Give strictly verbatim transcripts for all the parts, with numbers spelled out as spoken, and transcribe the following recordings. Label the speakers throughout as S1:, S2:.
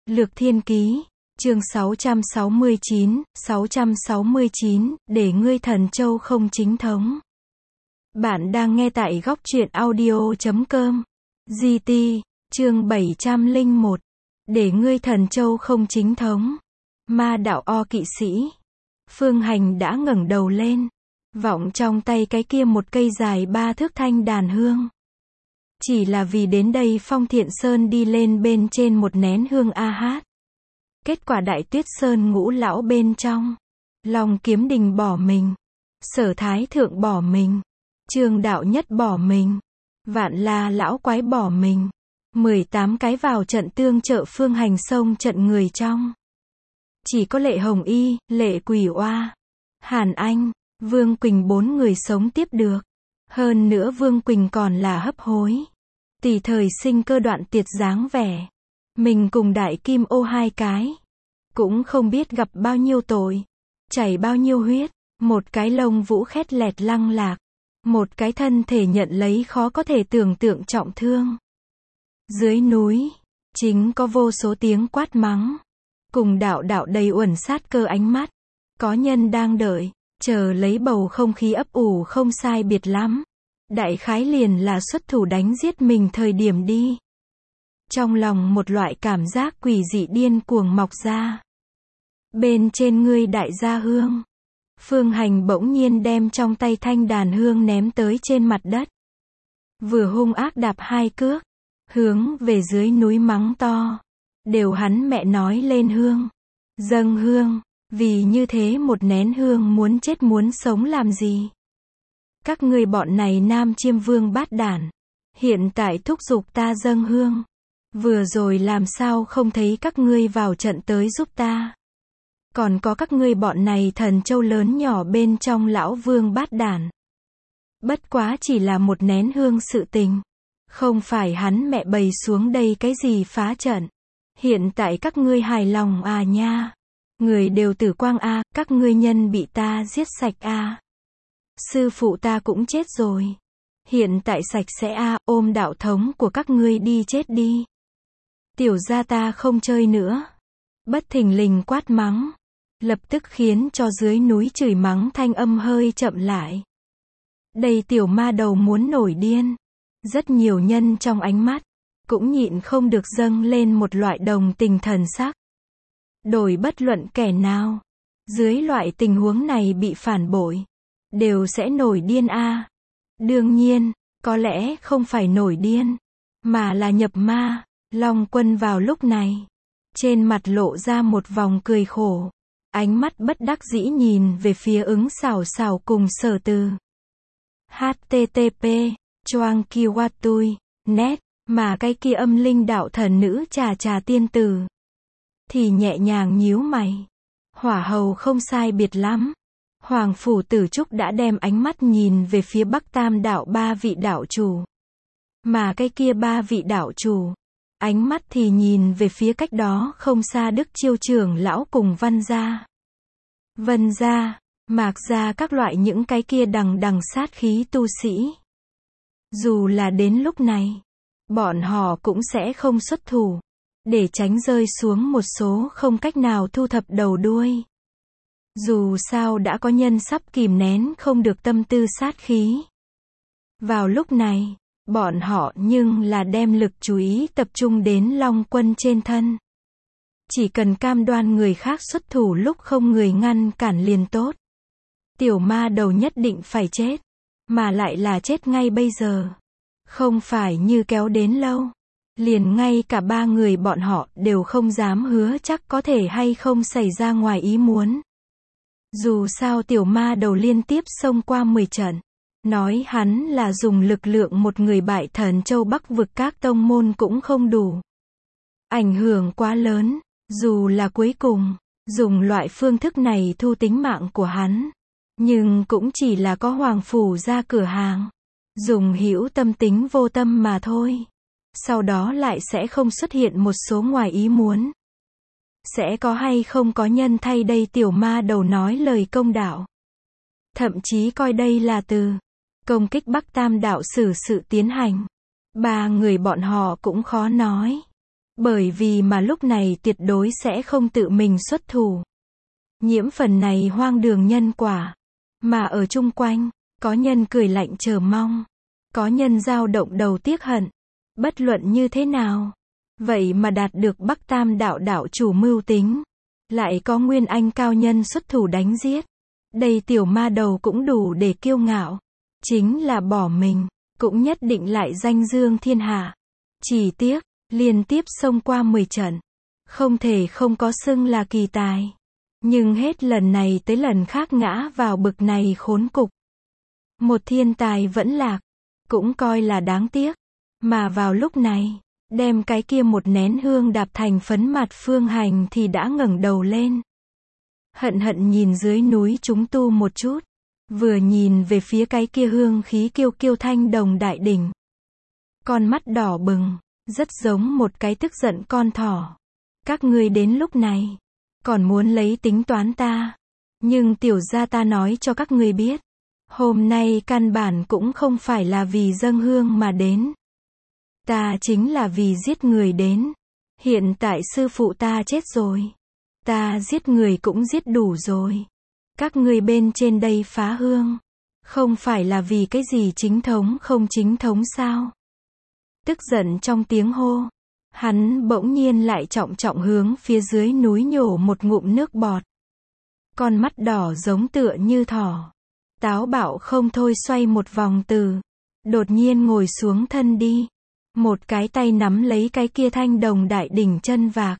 S1: Lược Thiên Ký, chương sáu trăm sáu mươi chín, sáu trăm sáu mươi chín, để ngươi thần châu không chính thống. Bạn đang nghe tại góc truyện audio chấm com. giê tê, chương bảy trăm lẻ một, để ngươi thần châu không chính thống. Ma đạo o kỵ sĩ. Phương Hành đã ngẩng đầu lên, vọng trong tay cái kia một cây dài ba thước thanh đàn hương. Chỉ là vì đến đây Phong Thiện Sơn đi lên bên trên một nén hương a hát. Kết quả Đại Tuyết Sơn ngũ lão bên trong, Long Kiếm Đình bỏ mình, Sở Thái Thượng bỏ mình, Trương Đạo Nhất bỏ mình, Vạn La lão quái bỏ mình, mười tám cái vào trận tương trợ Phương Hành xông trận người trong. Chỉ có Lệ Hồng Y, Lệ Quỷ Oa, Hàn Anh, Vương Quỳnh bốn người sống tiếp được. Hơn nữa Vương Quỳnh còn là hấp hối, tùy thời sinh cơ đoạn tiệt dáng vẻ. Mình cùng Đại Kim Ô hai cái, cũng không biết gặp bao nhiêu tội, chảy bao nhiêu huyết, một cái lông vũ khét lẹt lăng lạc, một cái thân thể nhận lấy khó có thể tưởng tượng trọng thương. Dưới núi, chính có vô số tiếng quát mắng, cùng đạo đạo đầy uẩn sát cơ ánh mắt, có nhân đang đợi, chờ lấy bầu không khí ấp ủ không sai biệt lắm. Đại khái liền là xuất thủ đánh giết mình thời điểm đi. Trong lòng một loại cảm giác quỷ dị điên cuồng mọc ra. Bên trên ngươi đại gia hương. Phương Hành bỗng nhiên đem trong tay thanh đàn hương ném tới trên mặt đất. Vừa hung ác đạp hai cước, hướng về dưới núi mắng to. Đều hắn mẹ nói lên hương. Dâng hương, vì như thế một nén hương muốn chết muốn sống làm gì? Các ngươi bọn này nam chiêm vương bát đản, hiện tại thúc giục ta dâng hương. Vừa rồi làm sao không thấy các ngươi vào trận tới giúp ta. Còn có các ngươi bọn này thần châu lớn nhỏ bên trong lão vương bát đản. Bất quá chỉ là một nén hương sự tình. Không phải hắn mẹ bày xuống đây cái gì phá trận. Hiện tại các ngươi hài lòng à nha. Người đều tử quang a, à, các ngươi nhân bị ta giết sạch a. À. Sư phụ ta cũng chết rồi. Hiện tại sạch sẽ a, à, ôm đạo thống của các ngươi đi chết đi. Tiểu gia ta không chơi nữa. Bất thình lình quát mắng, lập tức khiến cho dưới núi chửi mắng thanh âm hơi chậm lại. Đây tiểu ma đầu muốn nổi điên. Rất nhiều nhân trong ánh mắt, cũng nhịn không được dâng lên một loại đồng tình thần sắc. Đổi bất luận kẻ nào, dưới loại tình huống này bị phản bội, đều sẽ nổi điên a. À. Đương nhiên, có lẽ không phải nổi điên, mà là nhập ma. Long Quân vào lúc này, trên mặt lộ ra một vòng cười khổ, ánh mắt bất đắc dĩ nhìn về phía ứng xảo xảo cùng Sở Từ. hát tê tê pê, choang kiwa tui, net, mà cái kia âm linh đạo thần nữ trà trà tiên tử, thì nhẹ nhàng nhíu mày. Hỏa hầu không sai biệt lắm. Hoàng phủ Tử Trúc đã đem ánh mắt nhìn về phía Bắc Tam đạo ba vị đạo chủ. Mà cái kia ba vị đạo chủ, ánh mắt thì nhìn về phía cách đó không xa Đức Chiêu trưởng lão cùng Văn gia. Vân gia, Mạc gia các loại những cái kia đằng đằng sát khí tu sĩ. Dù là đến lúc này, bọn họ cũng sẽ không xuất thủ, để tránh rơi xuống một số không cách nào thu thập đầu đuôi. Dù sao đã có nhân sắp kìm nén không được tâm tư sát khí. Vào lúc này, bọn họ nhưng là đem lực chú ý tập trung đến Long Quân trên thân. Chỉ cần cam đoan người khác xuất thủ lúc không người ngăn cản liền tốt. Tiểu ma đầu nhất định phải chết, mà lại là chết ngay bây giờ. Không phải như kéo đến lâu, liền ngay cả ba người bọn họ đều không dám hứa chắc có thể hay không xảy ra ngoài ý muốn. Dù sao tiểu ma đầu liên tiếp xông qua mười trận, nói hắn là dùng lực lượng một người bại thần châu Bắc vực các tông môn cũng không đủ. Ảnh hưởng quá lớn, dù là cuối cùng, dùng loại phương thức này thu tính mạng của hắn. Nhưng cũng chỉ là có hoàng phủ ra cửa hàng. Dùng hữu tâm tính vô tâm mà thôi. Sau đó lại sẽ không xuất hiện một số ngoài ý muốn. Sẽ có hay không có nhân thay đây tiểu ma đầu nói lời công đạo. Thậm chí coi đây là từ công kích Bắc Tam đạo xử sự tiến hành. Ba người bọn họ cũng khó nói. Bởi vì mà lúc này tuyệt đối sẽ không tự mình xuất thủ. Nhiễm phần này hoang đường nhân quả. Mà ở chung quanh, có nhân cười lạnh chờ mong. Có nhân dao động đầu tiếc hận. Bất luận như thế nào. Vậy mà đạt được Bắc Tam đạo đạo chủ mưu tính. Lại có nguyên anh cao nhân xuất thủ đánh giết. Đây tiểu ma đầu cũng đủ để kiêu ngạo. Chính là bỏ mình, cũng nhất định lại danh dương thiên hạ. Chỉ tiếc, liên tiếp xông qua mười trận. Không thể không có xưng là kỳ tài. Nhưng hết lần này tới lần khác ngã vào bực này khốn cục. Một thiên tài vẫn lạc, cũng coi là đáng tiếc. Mà vào lúc này, đem cái kia một nén hương đạp thành phấn mặt Phương Hành thì đã ngẩng đầu lên. Hận hận nhìn dưới núi chúng tu một chút. Vừa nhìn về phía cái kia hương khí kiêu kiêu thanh đồng đại đỉnh. Con mắt đỏ bừng, rất giống một cái tức giận con thỏ. Các ngươi đến lúc này, còn muốn lấy tính toán ta. Nhưng tiểu gia ta nói cho các ngươi biết. Hôm nay căn bản cũng không phải là vì dâng hương mà đến. Ta chính là vì giết người đến. Hiện tại sư phụ ta chết rồi. Ta giết người cũng giết đủ rồi. Các ngươi bên trên đây phá hương. Không phải là vì cái gì chính thống không chính thống sao? Tức giận trong tiếng hô. Hắn bỗng nhiên lại trọng trọng hướng phía dưới núi nhổ một ngụm nước bọt. Con mắt đỏ giống tựa như thỏ. Táo bạo không thôi xoay một vòng từ. Đột nhiên ngồi xuống thân đi. Một cái tay nắm lấy cái kia thanh đồng đại đỉnh chân vạc.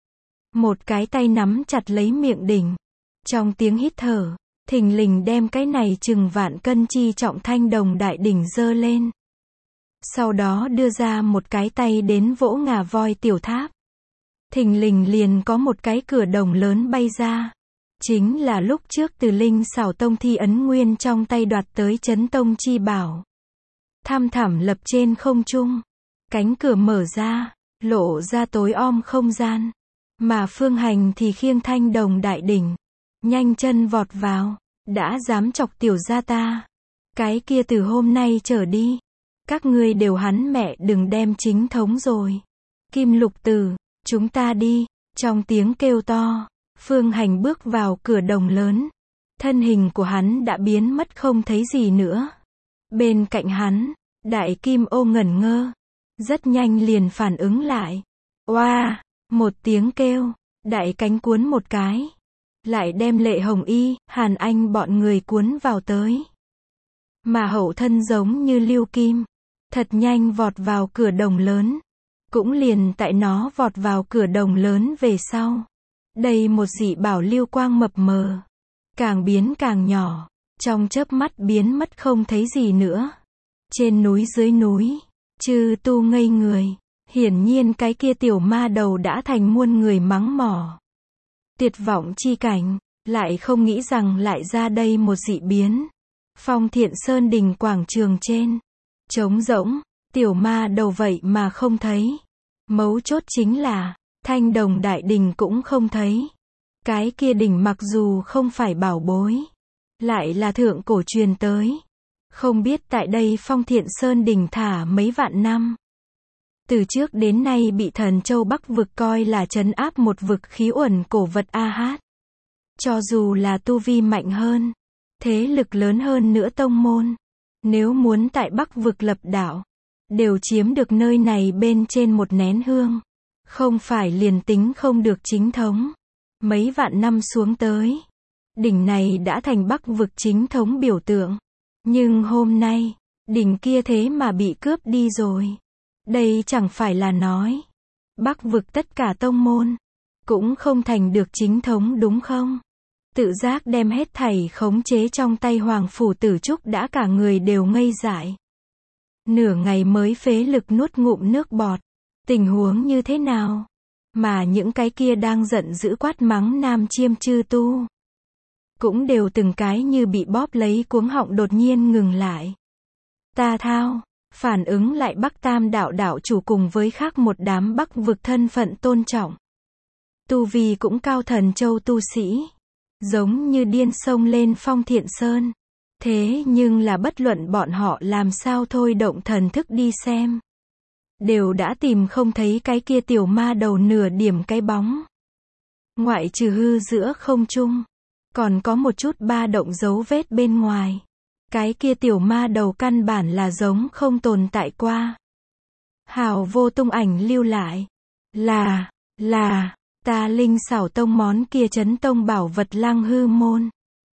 S1: Một cái tay nắm chặt lấy miệng đỉnh. Trong tiếng hít thở, thình lình đem cái này chừng vạn cân chi trọng thanh đồng đại đỉnh giơ lên. Sau đó đưa ra một cái tay đến vỗ ngà voi tiểu tháp. Thình lình liền có một cái cửa đồng lớn bay ra. Chính là lúc trước từ Linh Xảo Tông Thi Ấn Nguyên trong tay đoạt tới Chấn Tông chi bảo. Thăm thẳm lập trên không trung. Cánh cửa mở ra, lộ ra tối om không gian. Mà Phương Hành thì khiêng thanh đồng đại đỉnh. Nhanh chân vọt vào. Đã dám chọc tiểu gia ta. Cái kia từ hôm nay trở đi. Các ngươi đều hắn mẹ đừng đem chính thống rồi. Kim Lục Tử, chúng ta đi. Trong tiếng kêu to, Phương Hành bước vào cửa đồng lớn. Thân hình của hắn đã biến mất không thấy gì nữa. Bên cạnh hắn, Đại Kim Ô ngẩn ngơ. Rất nhanh liền phản ứng lại. Oa, một tiếng kêu, đại cánh cuốn một cái. Lại đem Lệ Hồng Y, Hàn Anh bọn người cuốn vào tới. Mà hậu thân giống như lưu kim. Thật nhanh vọt vào cửa đồng lớn. Cũng liền tại nó vọt vào cửa đồng lớn về sau. Đây một dị bảo lưu quang mập mờ. Càng biến càng nhỏ. Trong chớp mắt biến mất không thấy gì nữa. Trên núi dưới núi. Chư tu ngây người. Hiển nhiên cái kia tiểu ma đầu đã thành muôn người mắng mỏ. Tuyệt vọng chi cảnh. Lại không nghĩ rằng lại ra đây một dị biến. Phong Thiện Sơn đình quảng trường trên. Trống rỗng. Tiểu ma đầu vậy mà không thấy. Mấu chốt chính là. Thanh đồng đại đình cũng không thấy. Cái kia đỉnh mặc dù không phải bảo bối. Lại là thượng cổ truyền tới. Không biết tại đây Phong Thiện Sơn đỉnh thả mấy vạn năm. Từ trước đến nay bị Thần Châu Bắc vực coi là trấn áp một vực khí uẩn cổ vật a hát. Cho dù là tu vi mạnh hơn, thế lực lớn hơn nữa tông môn, nếu muốn tại Bắc vực lập đạo, đều chiếm được nơi này bên trên một nén hương. Không phải liền tính không được chính thống. Mấy vạn năm xuống tới, đỉnh này đã thành Bắc vực chính thống biểu tượng. Nhưng hôm nay, đỉnh kia thế mà bị cướp đi rồi. Đây chẳng phải là nói, Bắc vực tất cả tông môn, cũng không thành được chính thống đúng không? Tự giác đem hết thảy khống chế trong tay Hoàng Phủ Tử Trúc đã cả người đều ngây dại. Nửa ngày mới phế lực nuốt ngụm nước bọt. Tình huống như thế nào? Mà những cái kia đang giận dữ quát mắng nam chiêm chư tu. Cũng đều từng cái như bị bóp lấy cuống họng đột nhiên ngừng lại. Ta thao, phản ứng lại Bắc Tam đạo đạo chủ cùng với khác một đám Bắc vực thân phận tôn trọng. Tu vi cũng cao Thần Châu tu sĩ. Giống như điên xông lên Phong Thiện Sơn. Thế nhưng là bất luận bọn họ làm sao thôi động thần thức đi xem. đều đã tìm không thấy cái kia tiểu ma đầu nửa điểm cái bóng. Ngoại trừ hư giữa không trung, còn có một chút ba động dấu vết bên ngoài. Cái kia tiểu ma đầu căn bản là giống không tồn tại qua. Hào vô tung ảnh lưu lại. Là, là, ta linh xảo tông món kia chấn tông bảo vật lăng hư môn.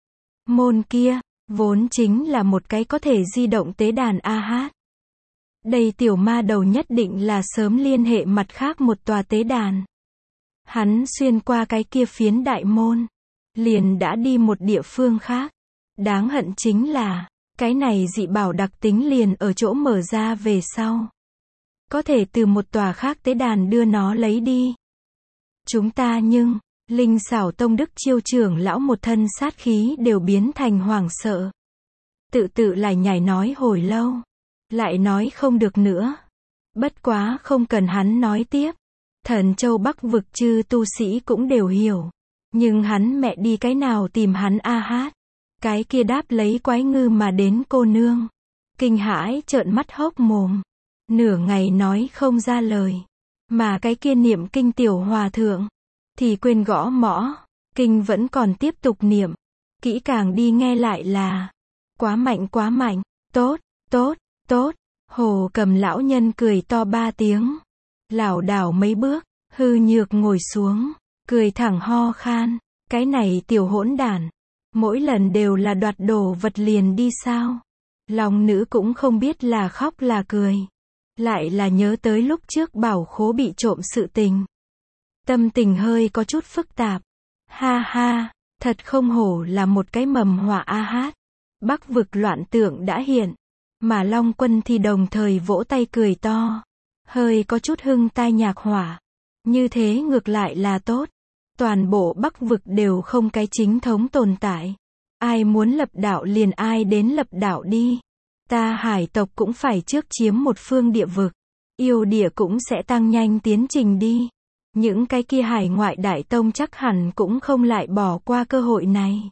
S1: Môn kia, vốn chính là một cái có thể di động tế đàn a hát. Đây tiểu ma đầu nhất định là sớm liên hệ mặt khác một tòa tế đàn. Hắn xuyên qua cái kia phiến đại môn, liền đã đi một địa phương khác. Đáng hận chính là, cái này dị bảo đặc tính liền ở chỗ mở ra về sau. Có thể từ một tòa khác tế đàn đưa nó lấy đi. Chúng ta nhưng, linh xảo tông đức chiêu trưởng lão một thân sát khí đều biến thành hoảng sợ. Tự tự lại nhảy nói hồi lâu. Lại nói không được nữa. Bất quá không cần hắn nói tiếp. Thần châu Bắc vực chư tu sĩ cũng đều hiểu. Nhưng hắn mẹ đi cái nào tìm hắn a hát. Cái kia đáp lấy quái ngư mà đến cô nương. Kinh hãi trợn mắt hốc mồm. Nửa ngày nói không ra lời. Mà cái kia niệm kinh tiểu hòa thượng. Thì quên gõ mõ. Kinh vẫn còn tiếp tục niệm. Kỹ càng đi nghe lại là. Quá mạnh quá mạnh. Tốt, tốt, tốt. Hồ Cầm lão nhân cười to ba tiếng. Lảo đảo mấy bước. Hư nhược ngồi xuống. Cười thẳng ho khan. Cái này tiểu hỗn đản. Mỗi lần đều là đoạt đồ vật liền đi sao. Lòng nữ cũng không biết là khóc là cười. Lại là nhớ tới lúc trước bảo khố bị trộm sự tình. Tâm tình hơi có chút phức tạp. Ha ha, thật không hổ là một cái mầm họa a hát. Bắc vực loạn tượng đã hiện. Mà Long Quân thì đồng thời vỗ tay cười to. Hơi có chút hưng tai nhạc hỏa. Như thế ngược lại là tốt. Toàn bộ Bắc vực đều không cái chính thống tồn tại. Ai muốn lập đạo liền ai đến lập đạo đi. Ta hải tộc cũng phải trước chiếm một phương địa vực. Yêu địa cũng sẽ tăng nhanh tiến trình đi. Những cái kia hải ngoại đại tông chắc hẳn cũng không lại bỏ qua cơ hội này.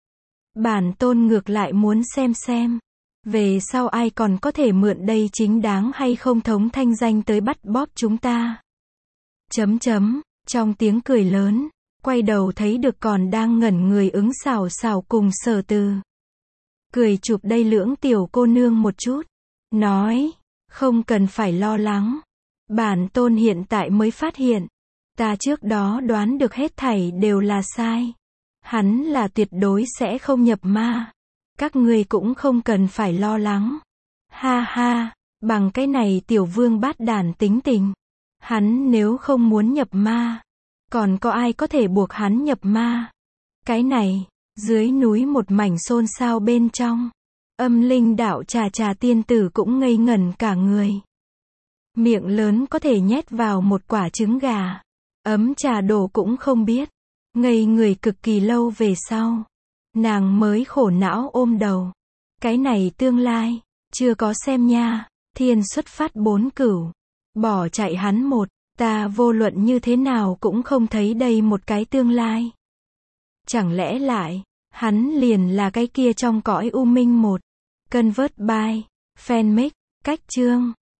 S1: Bản tôn ngược lại muốn xem xem. Về sau ai còn có thể mượn đây chính đáng hay không thống thanh danh tới bắt bóp chúng ta. Chấm chấm, trong tiếng cười lớn. Quay đầu thấy được còn đang ngẩn người ứng xảo xảo cùng Sở Từ. Cười chụp đây lưỡng tiểu cô nương một chút. Nói, không cần phải lo lắng. Bản tôn hiện tại mới phát hiện. Ta trước đó đoán được hết thảy đều là sai. Hắn là tuyệt đối sẽ không nhập ma. Các ngươi cũng không cần phải lo lắng. Ha ha, bằng cái này tiểu vương bát đản tính tình. Hắn nếu không muốn nhập ma. Còn có ai có thể buộc hắn nhập ma? Cái này, dưới núi một mảnh xôn xao bên trong. Âm linh đạo trà trà tiên tử cũng ngây ngẩn cả người. Miệng lớn có thể nhét vào một quả trứng gà. Ấm trà đổ cũng không biết. Ngây người cực kỳ lâu về sau. Nàng mới khổ não ôm đầu. Cái này tương lai, chưa có xem nha. Thiên xuất phát bốn cửu. Bỏ chạy hắn một. Ta vô luận như thế nào cũng không thấy đây một cái tương lai. Chẳng lẽ lại, hắn liền là cái kia trong cõi u minh một. Convert by, fanmix, cách chương.